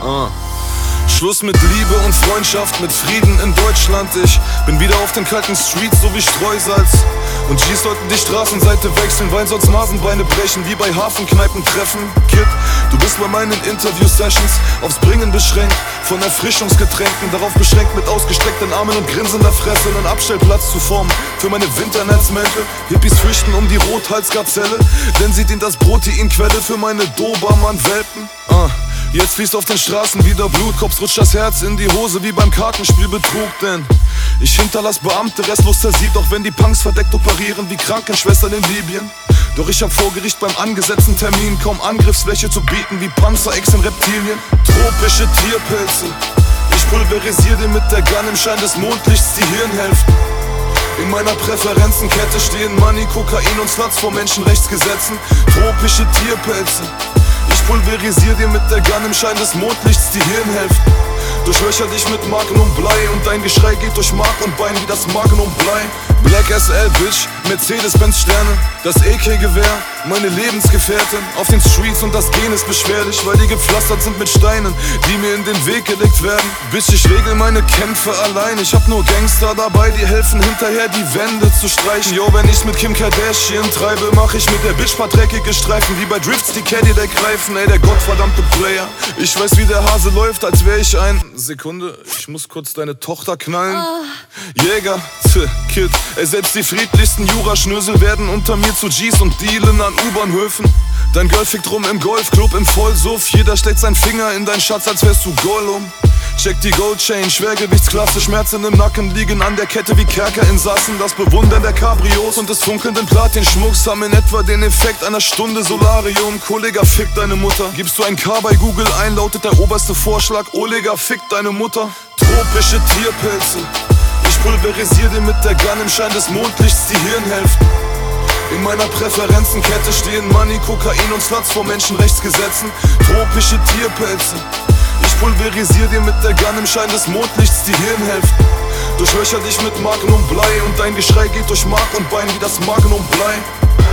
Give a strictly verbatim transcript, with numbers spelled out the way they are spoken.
Uh. Schluss mit Liebe und Freundschaft, mit Frieden in Deutschland. Ich bin wieder auf den kalten Streets, so wie Streusalz. Und G's sollten die Straßenseite wechseln, weil sonst Nasenbeine brechen, wie bei Hafenkneipentreffen. Kid, du bist bei meinen Interview-Sessions aufs Bringen beschränkt, von Erfrischungsgetränken, darauf beschränkt, mit ausgestreckten Armen und grinsender Fresse einen Abstellplatz zu formen für meine Winternetzmäntel. Hippies fürchten um die Rothalsgazelle, denn sie dient als Proteinquelle für meine Dobermann-Welpen. uh. Jetzt fließt auf den Straßen wieder Blut, Kops rutscht das Herz in die Hose wie beim Kartenspielbetrug. Denn ich hinterlass Beamte restlos zersiegt, auch wenn die Punks verdeckt operieren wie Krankenschwestern in Libyen. Doch ich hab vor Gericht beim angesetzten Termin kaum Angriffsfläche zu bieten wie Panzer-X in Reptilien. Tropische Tierpilze, ich pulverisier dir mit der Gun im Schein des Mondlichts die Hirnhälften. In meiner Präferenzenkette stehen Money, Kokain und Sluts vor Menschenrechtsgesetzen. Tropische Tierpilze, ich pulverisier dir mit der Gun im Schein des Mondlichts die Hirnhälften. Durchlöcher dich mit Magnum Blei und dein Geschrei geht durch Mark und Bein wie das Magnum Blei. Black S L Bitch, Mercedes-Benz Sterne, das E K-Gewehr, meine Lebensgefährtin auf den Streets und das Gehen ist beschwerlich, weil die gepflastert sind mit Steinen, die mir in den Weg gelegt werden. Bitch, ich regel meine Kämpfe allein, ich hab nur Gangster dabei, die helfen hinterher die Wände zu streichen. Yo, wenn ich's mit Kim Kardashian treibe, mach ich mit der Bitch paar dreckige Streifen, wie bei Drifts die Cadillac greifen. Ey, der gottverdammte Player, ich weiß wie der Hase läuft, als wär ich ein... Sekunde, ich muss kurz deine Tochter knallen. oh. Jäger, tch, Kid, ey, selbst die friedlichsten Juraschnösel werden unter mir zu G's und dealen an U-Bahnhöfen. Dein Girl fickt rum im Golfclub im Vollsuff, jeder steckt seinen Finger in deinen Schatz, als wärst du Gollum. Check die Goldchain, Schwergewichtsklasse, Schmerzen im Nacken liegen an der Kette wie Kerkerinsassen. Das Bewundern der Cabrios und des funkelnden Platinschmucks haben in etwa den Effekt einer Stunde Solarium. Kollega, fick deine Mutter. Gibst du ein K bei Google ein, lautet der oberste Vorschlag: Olega, fick deine Mutter. Tropische Tierpilze, ich pulverisier dir mit der Gun im Schein des Mondlichts die Hirnhälften. In meiner Präferenzenkette stehen Money, Kokain und Sluts vor Menschenrechtsgesetzen. Tropische Tierpilze, ich pulverisier dir mit der Gun im Schein des Mondlichts die Hirnhälften. Durchlöcher dich mit Magnum Blei und dein Geschrei geht durch Mark und Bein wie das Magnum Blei.